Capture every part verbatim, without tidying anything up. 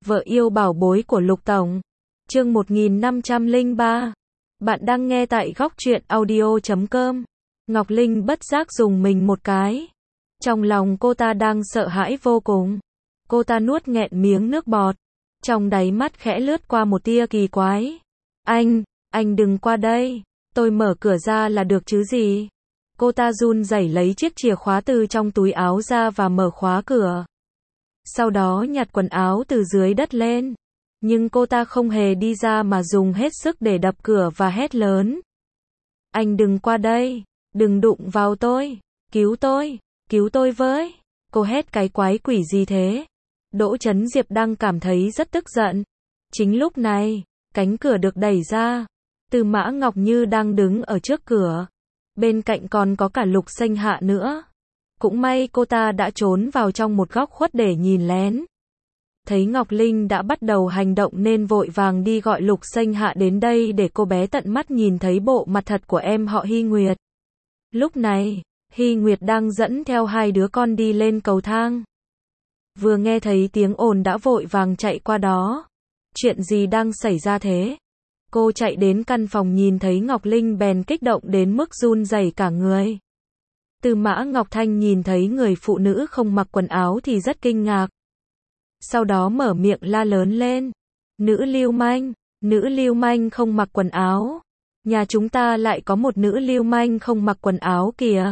Vợ yêu bảo bối của Lục Tổng. Chương một nghìn năm trăm lẻ ba. Bạn đang nghe tại góc truyện audio chấm com. Ngọc Linh bất giác dùng mình một cái. Trong lòng cô ta đang sợ hãi vô cùng. Cô ta nuốt nghẹn miếng nước bọt. Trong đáy mắt khẽ lướt qua một tia kỳ quái. Anh, anh đừng qua đây. Tôi mở cửa ra là được chứ gì. Cô ta run rẩy lấy chiếc chìa khóa từ trong túi áo ra và mở khóa cửa. Sau đó nhặt quần áo từ dưới đất lên. Nhưng cô ta không hề đi ra mà dùng hết sức để đập cửa và hét lớn. Anh đừng qua đây, đừng đụng vào tôi, cứu tôi, cứu tôi với. Cô hét cái quái quỷ gì thế? Đỗ Chấn Diệp đang cảm thấy rất tức giận. Chính lúc này, cánh cửa được đẩy ra. Tư Mã Ngọc Như đang đứng ở trước cửa. Bên cạnh còn có cả Lục Xanh Hạ nữa. Cũng may cô ta đã trốn vào trong một góc khuất để nhìn lén. Thấy Ngọc Linh đã bắt đầu hành động nên vội vàng đi gọi Lục Xanh Hạ đến đây để cô bé tận mắt nhìn thấy bộ mặt thật của em họ Hy Nguyệt. Lúc này, Hy Nguyệt đang dẫn theo hai đứa con đi lên cầu thang. Vừa nghe thấy tiếng ồn đã vội vàng chạy qua đó. Chuyện gì đang xảy ra thế? Cô chạy đến căn phòng nhìn thấy Ngọc Linh bèn kích động đến mức run rẩy cả người. Tư Mã Ngọc Thanh nhìn thấy người phụ nữ không mặc quần áo thì rất kinh ngạc. Sau đó mở miệng la lớn lên. Nữ lưu manh, nữ lưu manh không mặc quần áo. Nhà chúng ta lại có một nữ lưu manh không mặc quần áo kìa.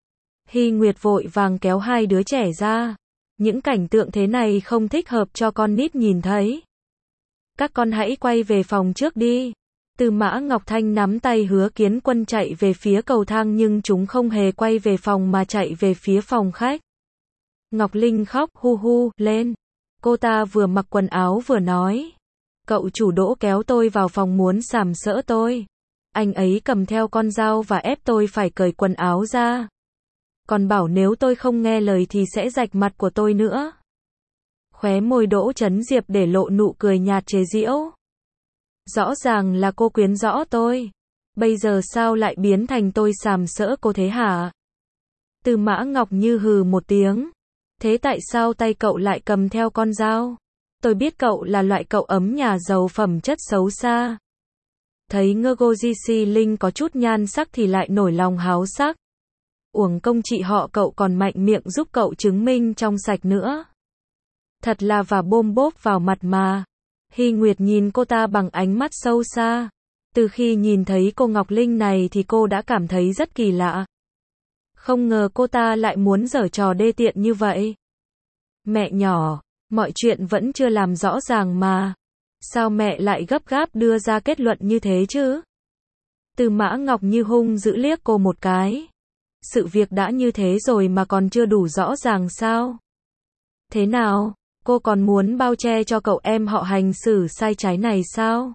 Hy Nguyệt vội vàng kéo hai đứa trẻ ra. Những cảnh tượng thế này không thích hợp cho con nít nhìn thấy. Các con hãy quay về phòng trước đi. Tư Mã Ngọc Thanh nắm tay Hứa Kiến Quân chạy về phía cầu thang nhưng chúng không hề quay về phòng mà chạy về phía phòng khách. Ngọc Linh khóc hu hu lên. Cô ta vừa mặc quần áo vừa nói. Cậu chủ Đỗ kéo tôi vào phòng muốn sàm sỡ tôi. Anh ấy cầm theo con dao và ép tôi phải cởi quần áo ra. Còn bảo nếu tôi không nghe lời thì sẽ rạch mặt của tôi nữa. Khóe môi Đỗ Chấn Diệp để lộ nụ cười nhạt chế giễu. Rõ ràng là cô quyến rõ tôi. Bây giờ sao lại biến thành tôi sàm sỡ cô thế hả? Tư Mã Ngọc Như hừ một tiếng. Thế tại sao tay cậu lại cầm theo con dao? Tôi biết cậu là loại cậu ấm nhà giàu phẩm chất xấu xa. Thấy Ngô Di Linh có chút nhan sắc thì lại nổi lòng háo sắc. Uổng công chị họ cậu còn mạnh miệng giúp cậu chứng minh trong sạch nữa. Thật là và bôm bốp vào mặt mà. Hy Nguyệt nhìn cô ta bằng ánh mắt sâu xa. Từ khi nhìn thấy cô Ngọc Linh này thì cô đã cảm thấy rất kỳ lạ. Không ngờ cô ta lại muốn giở trò đê tiện như vậy. Mẹ nhỏ, mọi chuyện vẫn chưa làm rõ ràng mà. Sao mẹ lại gấp gáp đưa ra kết luận như thế chứ? Tư Mã Ngọc Như hung dữ liếc cô một cái. Sự việc đã như thế rồi mà còn chưa đủ rõ ràng sao? Thế nào? Cô còn muốn bao che cho cậu em họ hành xử sai trái này sao?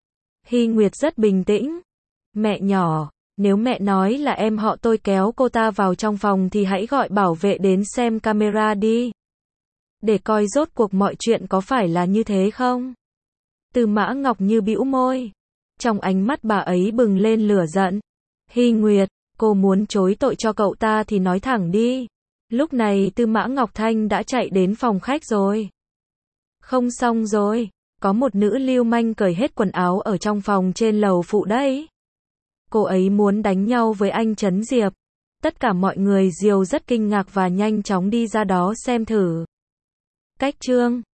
Hy Nguyệt rất bình tĩnh. Mẹ nhỏ, nếu mẹ nói là em họ tôi kéo cô ta vào trong phòng thì hãy gọi bảo vệ đến xem camera đi. Để coi rốt cuộc mọi chuyện có phải là như thế không? Tư Mã Ngọc Như bĩu môi. Trong ánh mắt bà ấy bừng lên lửa giận. Hy Nguyệt, cô muốn chối tội cho cậu ta thì nói thẳng đi. Lúc này Tư Mã Ngọc Thanh đã chạy đến phòng khách rồi. Không xong rồi, có một nữ lưu manh cởi hết quần áo ở trong phòng trên lầu phụ đấy. Cô ấy muốn đánh nhau với anh Chấn Diệp. Tất cả mọi người Diều rất kinh ngạc và nhanh chóng đi ra đó xem thử. Cách chương